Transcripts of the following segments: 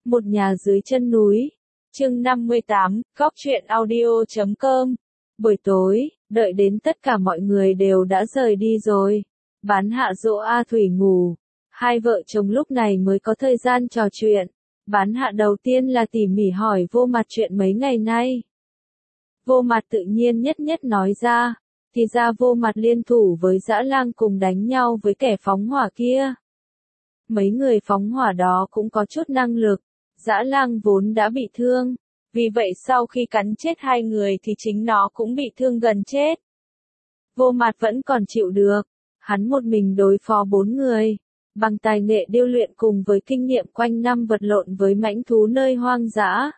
Một nhà dưới chân núi. Chương 58, Góc truyện audio.com. Buổi tối, đợi đến tất cả mọi người đều đã rời đi rồi. Bán Hạ dỗ A Thủy ngủ. Hai vợ chồng lúc này mới có thời gian trò chuyện. Bán Hạ đầu tiên là tỉ mỉ hỏi Vô Mặt chuyện mấy ngày nay. Vô Mặt tự nhiên nhất nói ra. Thì ra Vô Mặt liên thủ với Dã Lang cùng đánh nhau với kẻ phóng hỏa kia. Mấy người phóng hỏa đó cũng có chút năng lực. Dã Lang vốn đã bị thương. Vì vậy sau khi cắn chết hai người thì chính nó cũng bị thương gần chết. Vô Mặt vẫn còn chịu được. Hắn một mình đối phó 4 người. Bằng tài nghệ điêu luyện cùng với kinh nghiệm quanh năm vật lộn với mãnh thú nơi hoang dã.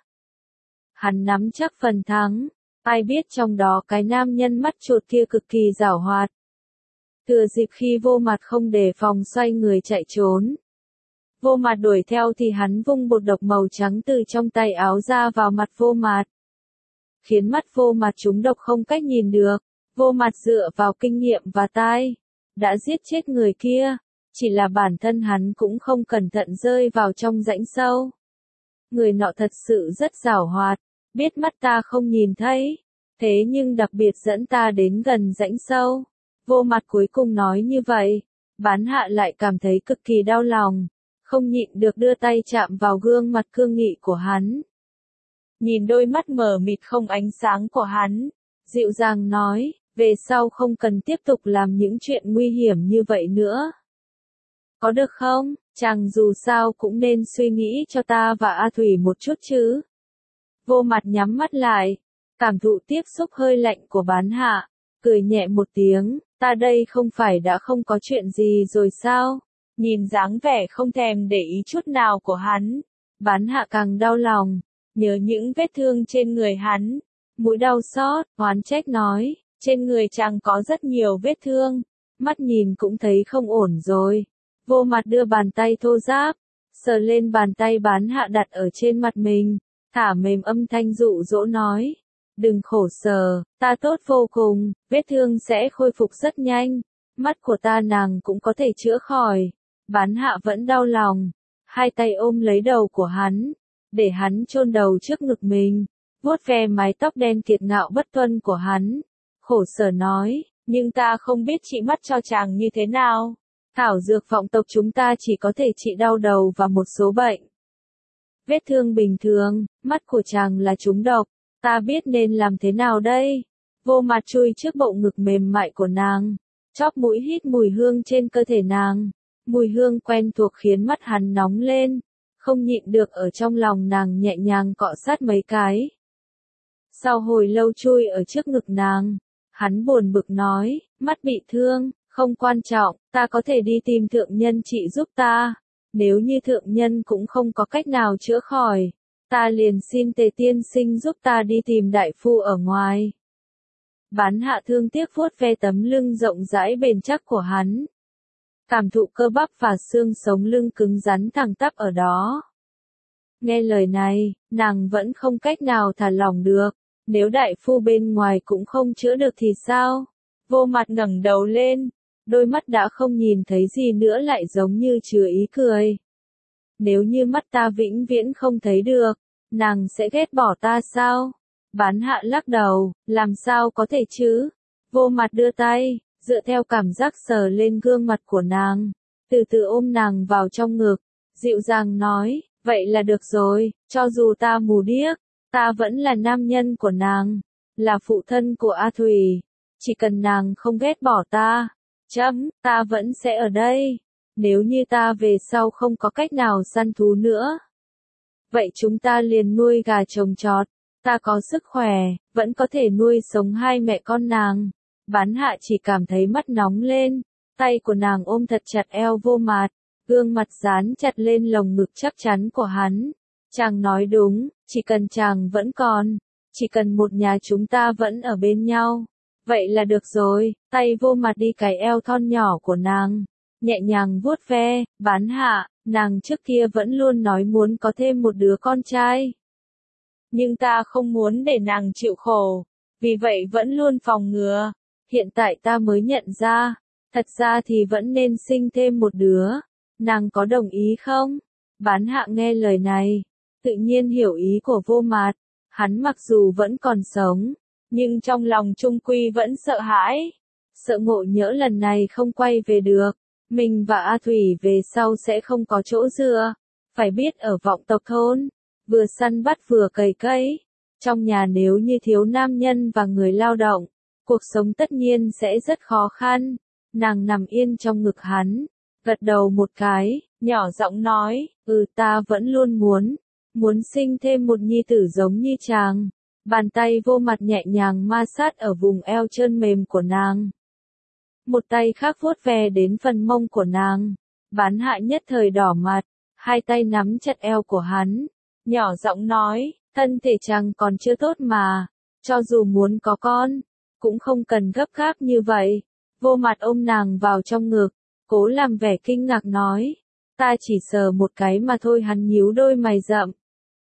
Hắn nắm chắc phần thắng. Ai biết trong đó cái nam nhân mắt chuột kia cực kỳ giảo hoạt. Thừa dịp khi Vô Mặt không đề phòng xoay người chạy trốn. Vô Mặt đuổi theo thì hắn vung bột độc màu trắng từ trong tay áo ra vào mặt Vô Mặt. Khiến mắt Vô Mặt trúng độc không cách nhìn được. Vô Mặt dựa vào kinh nghiệm và tai. Đã giết chết người kia. Chỉ là bản thân hắn cũng không cẩn thận rơi vào trong rãnh sâu. Người nọ thật sự rất giảo hoạt. Biết mắt ta không nhìn thấy. Thế nhưng đặc biệt dẫn ta đến gần rãnh sâu. Vô Mặt cuối cùng nói như vậy. Bán Hạ lại cảm thấy cực kỳ đau lòng. Không nhịn được đưa tay chạm vào gương mặt cương nghị của hắn. Nhìn đôi mắt mờ mịt không ánh sáng của hắn. Dịu dàng nói, về sau không cần tiếp tục làm những chuyện nguy hiểm như vậy nữa. Có được không? Chàng dù sao cũng nên suy nghĩ cho ta và A Thủy một chút chứ. Vô Mặt nhắm mắt lại. Cảm thụ tiếp xúc hơi lạnh của Bán Hạ. Cười nhẹ một tiếng, ta đây không phải đã không có chuyện gì rồi sao? Nhìn dáng vẻ không thèm để ý chút nào của hắn. Bán Hạ càng đau lòng. Nhớ những vết thương trên người hắn. Mũi đau xót, oán trách nói. Trên người chàng có rất nhiều vết thương. Mắt nhìn cũng thấy không ổn rồi. Vô Mặt đưa bàn tay thô ráp. Sờ lên bàn tay Bán Hạ đặt ở trên mặt mình. Thả mềm âm thanh dụ dỗ nói. Đừng khổ sở, ta tốt vô cùng. Vết thương sẽ khôi phục rất nhanh. Mắt của ta nàng cũng có thể chữa khỏi. Bán Hạ vẫn đau lòng. Hai tay ôm lấy đầu của hắn. Để hắn chôn đầu trước ngực mình. Vuốt ve mái tóc đen kiệt ngạo bất tuân của hắn. Khổ sở nói, nhưng ta không biết trị mắt cho chàng như thế nào. Thảo dược vọng tộc chúng ta chỉ có thể trị đau đầu và một số bệnh. Vết thương bình thường, mắt của chàng là trúng độc. Ta biết nên làm thế nào đây? Vô Mặt chui trước bộ ngực mềm mại của nàng. Chóp mũi hít mùi hương trên cơ thể nàng. Mùi hương quen thuộc khiến mắt hắn nóng lên. Không nhịn được ở trong lòng nàng nhẹ nhàng cọ sát mấy cái. Sau hồi lâu chui ở trước ngực nàng. Hắn buồn bực nói, mắt bị thương, không quan trọng, ta có thể đi tìm thượng nhân trị giúp ta. Nếu như thượng nhân cũng không có cách nào chữa khỏi, ta liền xin Tề tiên sinh giúp ta đi tìm đại phu ở ngoài. Bán Hạ thương tiếc vuốt ve tấm lưng rộng rãi bền chắc của hắn. Cảm thụ cơ bắp và xương sống lưng cứng rắn thẳng tắp ở đó. Nghe lời này, nàng vẫn không cách nào thả lỏng được. Nếu đại phu bên ngoài cũng không chữa được thì sao? Vô Mặt ngẩng đầu lên. Đôi mắt đã không nhìn thấy gì nữa lại giống như chứa ý cười. Nếu như mắt ta vĩnh viễn không thấy được, nàng sẽ ghét bỏ ta sao? Bán Hạ lắc đầu, làm sao có thể chứ? Vô Mặt đưa tay, dựa theo cảm giác sờ lên gương mặt của nàng. Từ từ ôm nàng vào trong ngực. Dịu dàng nói, vậy là được rồi, cho dù ta mù điếc. Ta vẫn là nam nhân của nàng, là phụ thân của A Thủy. Chỉ cần nàng không ghét bỏ ta, ta vẫn sẽ ở đây. Nếu như ta về sau không có cách nào săn thú nữa, vậy chúng ta liền nuôi gà trồng trọt. Ta có sức khỏe, vẫn có thể nuôi sống hai mẹ con nàng. Bán Hạ chỉ cảm thấy mắt nóng lên, tay của nàng ôm thật chặt eo Vô Mặt, gương mặt dán chặt lên lồng ngực chắc chắn của hắn. Chàng nói đúng, chỉ cần chàng vẫn còn, chỉ cần một nhà chúng ta vẫn ở bên nhau, vậy là được rồi. Tay Vô Mặt đi cài eo thon nhỏ của nàng, nhẹ nhàng vuốt ve. Bán Hạ, nàng trước kia vẫn luôn nói muốn có thêm một đứa con trai. Nhưng ta không muốn để nàng chịu khổ, vì vậy vẫn luôn phòng ngừa. Hiện tại ta mới nhận ra, thật ra thì vẫn nên sinh thêm một đứa. Nàng có đồng ý không? Bán Hạ nghe lời này, tự nhiên hiểu ý của Vô Mạt. Hắn mặc dù vẫn còn sống, nhưng trong lòng trung quy vẫn sợ hãi. Sợ Ngộ Nhỡ lần này không quay về được, mình và A Thủy về sau sẽ không có chỗ dựa. Phải biết ở vọng tộc thôn, vừa săn bắt vừa cày cấy. Trong nhà nếu như thiếu nam nhân và người lao động, cuộc sống tất nhiên sẽ rất khó khăn. Nàng nằm yên trong ngực hắn, gật đầu một cái, nhỏ giọng nói, ta vẫn luôn muốn sinh thêm một nhi tử giống như chàng. Bàn tay Vô Mặt nhẹ nhàng ma sát ở vùng eo trơn mềm của nàng. Một tay khác vuốt ve đến phần mông của nàng. Bán Hạ nhất thời đỏ mặt, hai tay nắm chặt eo của hắn, nhỏ giọng nói, thân thể chàng còn chưa tốt mà, cho dù muốn có con, cũng không cần gấp gáp như vậy. Vô Mặt ôm nàng vào trong ngực, cố làm vẻ kinh ngạc nói, ta chỉ sờ một cái mà thôi. Hắn nhíu đôi mày rậm.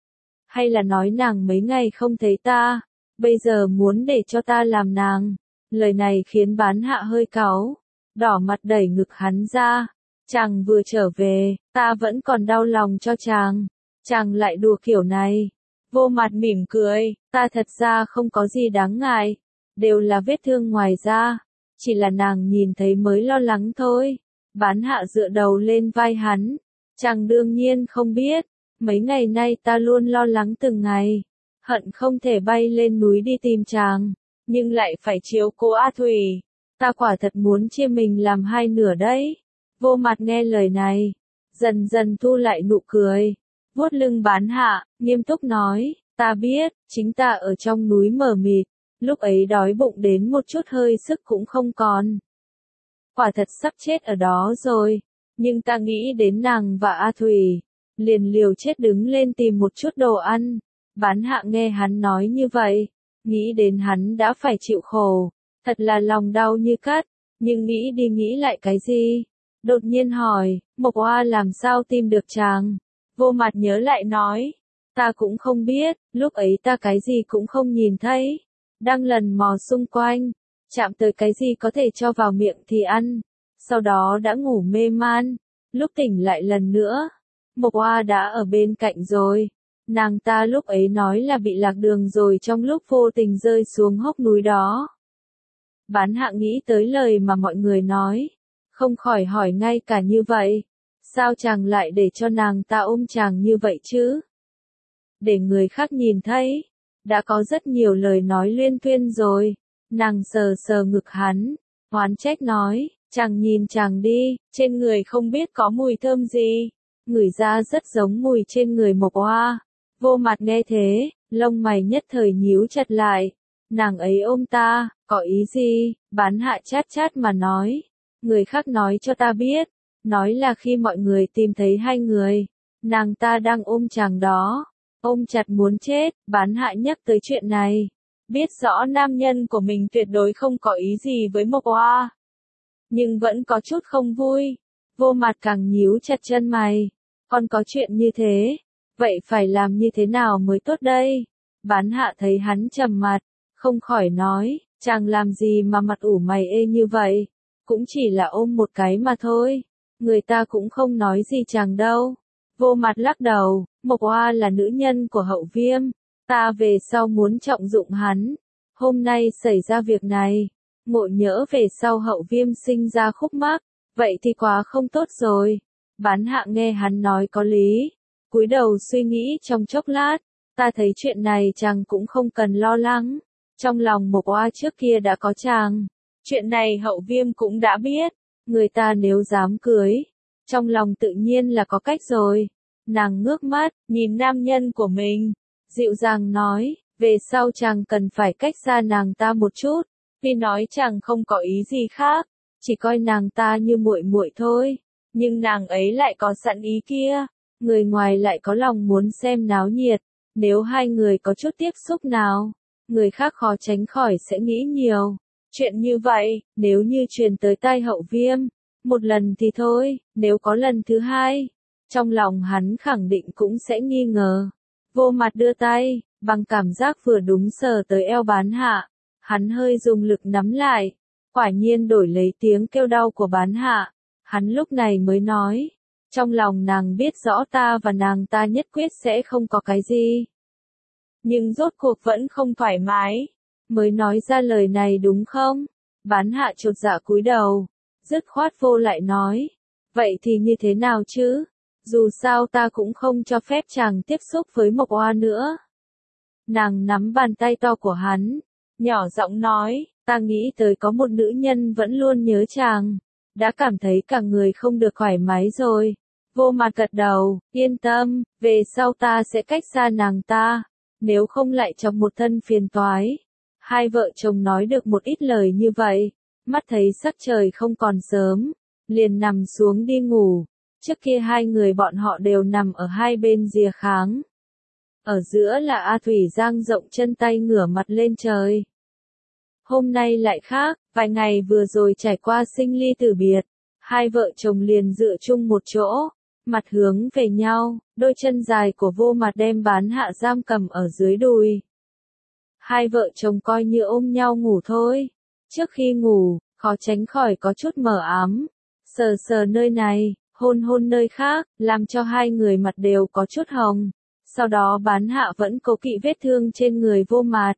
Hay là nói nàng mấy ngày không thấy ta, bây giờ muốn để cho ta làm nàng. Lời này khiến Bán Hạ hơi cáu, đỏ mặt đẩy ngực hắn ra. Chàng vừa trở về, ta vẫn còn đau lòng cho chàng lại đùa kiểu này. Vô Mặt mỉm cười, ta thật ra không có gì đáng ngại, đều là vết thương ngoài da, chỉ là nàng nhìn thấy mới lo lắng thôi. Bán Hạ dựa đầu lên vai hắn, chàng đương nhiên không biết, mấy ngày nay ta luôn lo lắng từng ngày, hận không thể bay lên núi đi tìm chàng, nhưng lại phải chiếu cố A Thủy, ta quả thật muốn chia mình làm hai nửa đấy. Vô Mặt nghe lời này, dần dần thu lại nụ cười, vuốt lưng Bán Hạ, nghiêm túc nói, ta biết, chính ta ở trong núi mờ mịt, lúc ấy đói bụng đến một chút hơi sức cũng không còn. Quả thật sắp chết ở đó rồi, nhưng ta nghĩ đến nàng và A Thủy, liền liều chết đứng lên tìm một chút đồ ăn. Bán Hạ nghe hắn nói như vậy, nghĩ đến hắn đã phải chịu khổ, thật là lòng đau như cắt, nhưng nghĩ đi nghĩ lại cái gì? Đột nhiên hỏi, Mộc Oa làm sao tìm được chàng? Vô Mặt nhớ lại nói, ta cũng không biết, lúc ấy ta cái gì cũng không nhìn thấy, đang lần mò xung quanh, chạm tới cái gì có thể cho vào miệng thì ăn, sau đó đã ngủ mê man, lúc tỉnh lại lần nữa, Mộc Oa đã ở bên cạnh rồi. Nàng ta lúc ấy nói là bị lạc đường rồi trong lúc vô tình rơi xuống hốc núi đó. Bán Hạ nghĩ tới lời mà mọi người nói, không khỏi hỏi ngay cả như vậy, sao chàng lại để cho nàng ta ôm chàng như vậy chứ? Để người khác nhìn thấy, đã có rất nhiều lời nói luyên thuyên rồi. Nàng sờ sờ ngực hắn, oán trách nói, chàng nhìn chàng đi, trên người không biết có mùi thơm gì, ngửi ra rất giống mùi trên người Mộc Oa. Vô Mặt nghe thế, lông mày nhất thời nhíu chặt lại. Nàng ấy ôm ta, có ý gì? Bán Hạ chát chát mà nói, người khác nói cho ta biết, nói là khi mọi người tìm thấy hai người, nàng ta đang ôm chàng đó, ôm chặt muốn chết. Bán Hạ nhắc tới chuyện này, biết rõ nam nhân của mình tuyệt đối không có ý gì với Mộc Oa, nhưng vẫn có chút không vui. Vô Mặt càng nhíu chặt chân mày, còn có chuyện như thế, vậy phải làm như thế nào mới tốt đây? Bán Hạ thấy hắn trầm mặt, không khỏi nói, chàng làm gì mà mặt ủ mày ê như vậy, cũng chỉ là ôm một cái mà thôi, người ta cũng không nói gì chàng đâu. Vô Mặt lắc đầu, Mộc Oa là nữ nhân của Hậu Viêm, ta về sau muốn trọng dụng hắn, hôm nay xảy ra việc này, Ngộ Nhỡ về sau Hậu Viêm sinh ra khúc mắc, vậy thì quá không tốt rồi. Bán Hạ nghe hắn nói có lý, cúi đầu suy nghĩ trong chốc lát, ta thấy chuyện này chàng cũng không cần lo lắng, trong lòng Mộc Oa trước kia đã có chàng, chuyện này Hậu Viêm cũng đã biết, người ta nếu dám cưới, trong lòng tự nhiên là có cách rồi. Nàng ngước mắt, nhìn nam nhân của mình, dịu dàng nói, về sau chàng cần phải cách xa nàng ta một chút, tuy nói chàng không có ý gì khác, chỉ coi nàng ta như muội muội thôi, nhưng nàng ấy lại có sẵn ý kia, người ngoài lại có lòng muốn xem náo nhiệt, nếu hai người có chút tiếp xúc nào, người khác khó tránh khỏi sẽ nghĩ nhiều. Chuyện như vậy, nếu như truyền tới tai Hậu Viêm, một lần thì thôi, nếu có lần thứ hai, trong lòng hắn khẳng định cũng sẽ nghi ngờ. Vô Mặt đưa tay, bằng cảm giác vừa đúng sờ tới eo Bán Hạ, hắn hơi dùng lực nắm lại, quả nhiên đổi lấy tiếng kêu đau của Bán Hạ, hắn lúc này mới nói, Trong lòng nàng biết rõ ta và nàng ta nhất quyết sẽ không có cái gì. Nhưng rốt cuộc vẫn không thoải mái. Mới nói ra lời này đúng không? Bán hạ chột dạ cúi đầu. Dứt khoát vô lại nói. Vậy thì như thế nào chứ? Dù sao ta cũng không cho phép chàng tiếp xúc với Mộc Oa nữa. Nàng nắm bàn tay to của hắn. Nhỏ giọng nói. Ta nghĩ tới có một nữ nhân vẫn luôn nhớ chàng. Đã cảm thấy cả người không được thoải mái rồi. Vô Mặt gật đầu. Yên tâm. Về sau ta sẽ cách xa nàng ta. Nếu không lại trong một thân phiền toái. Hai vợ chồng nói được một ít lời như vậy. Mắt thấy sắc trời không còn sớm. Liền nằm xuống đi ngủ. Trước kia hai người bọn họ đều nằm ở hai bên rìa kháng. Ở giữa là A Thủy dang rộng chân tay ngửa mặt lên trời. Hôm nay lại khác, vài ngày vừa rồi trải qua sinh ly tử biệt. Hai vợ chồng liền dựa chung một chỗ, mặt hướng về nhau, đôi chân dài của Vô Mặt đem Bán Hạ giam cầm ở dưới đùi. Hai vợ chồng coi như ôm nhau ngủ thôi. Trước khi ngủ, khó tránh khỏi có chút mờ ám. Sờ sờ nơi này, hôn hôn nơi khác, làm cho hai người mặt đều có chút hồng. Sau đó Bán Hạ vẫn cố kỵ vết thương trên người Vô Mặt.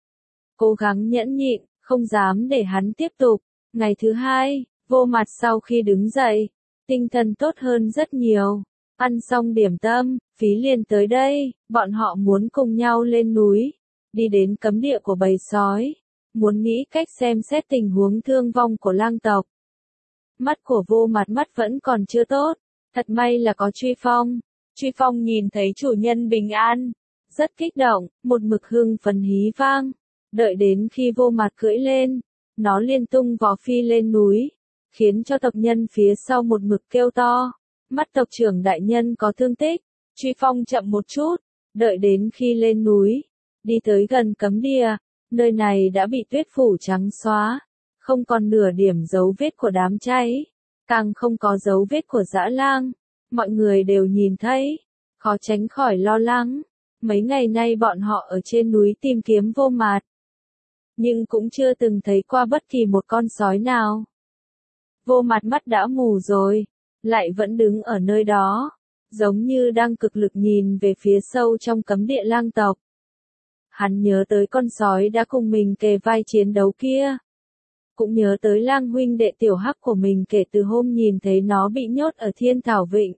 Cố gắng nhẫn nhịn, không dám để hắn tiếp tục. Ngày thứ hai, Vô Mặt sau khi đứng dậy, tinh thần tốt hơn rất nhiều. Ăn xong điểm tâm, Phí liền tới đây, bọn họ muốn cùng nhau lên núi, đi đến cấm địa của bầy sói, muốn nghĩ cách xem xét tình huống thương vong của lang tộc. Mắt của Vô Mặt mắt vẫn còn chưa tốt, thật may là có Truy Phong. Truy Phong nhìn thấy chủ nhân bình an, rất kích động, một mực hưng phấn hí vang. Đợi đến khi Vô Mặt cưỡi lên, nó liên tung vó phi lên núi, khiến cho tộc nhân phía sau một mực kêu to. Mắt tộc trưởng đại nhân có thương tích. Truy Phong chậm một chút, đợi đến khi lên núi, đi tới gần cấm địa, nơi này đã bị tuyết phủ trắng xóa, không còn nửa điểm dấu vết của đám cháy, càng không có dấu vết của dã lang. Mọi người đều nhìn thấy, khó tránh khỏi lo lắng. Mấy ngày nay bọn họ ở trên núi tìm kiếm Vô Mặt, nhưng cũng chưa từng thấy qua bất kỳ một con sói nào. Vô Mặt mắt đã mù rồi, lại vẫn đứng ở nơi đó, giống như đang cực lực nhìn về phía sâu trong cấm địa lang tộc. Hắn nhớ tới con sói đã cùng mình kề vai chiến đấu kia. Cũng nhớ tới lang huynh đệ tiểu hắc của mình kể từ hôm nhìn thấy nó bị nhốt ở Thiên Thảo Vịnh.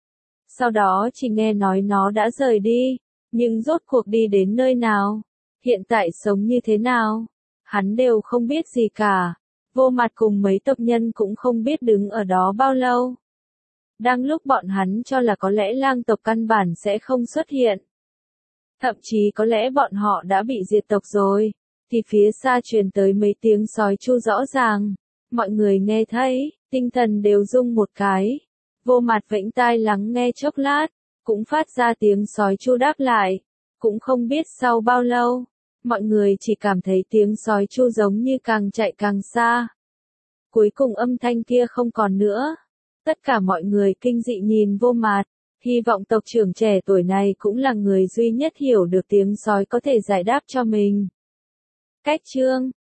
Sau đó chỉ nghe nói nó đã rời đi, nhưng rốt cuộc đi đến nơi nào, hiện tại sống như thế nào, hắn đều không biết gì cả. Vô Mặt cùng mấy tộc nhân cũng không biết đứng ở đó bao lâu. Đang lúc bọn hắn cho là có lẽ lang tộc căn bản sẽ không xuất hiện, thậm chí có lẽ bọn họ đã bị diệt tộc rồi, thì phía xa truyền tới mấy tiếng sói tru rõ ràng. Mọi người nghe thấy, tinh thần đều rung một cái. Vô Mặt vĩnh tai lắng nghe chốc lát, cũng phát ra tiếng sói tru đáp lại. Cũng không biết sau bao lâu, mọi người chỉ cảm thấy tiếng sói tru giống như càng chạy càng xa. Cuối cùng âm thanh kia không còn nữa. Tất cả mọi người kinh dị nhìn Vô Mặt, hy vọng tộc trưởng trẻ tuổi này cũng là người duy nhất hiểu được tiếng sói có thể giải đáp cho mình. Cách chương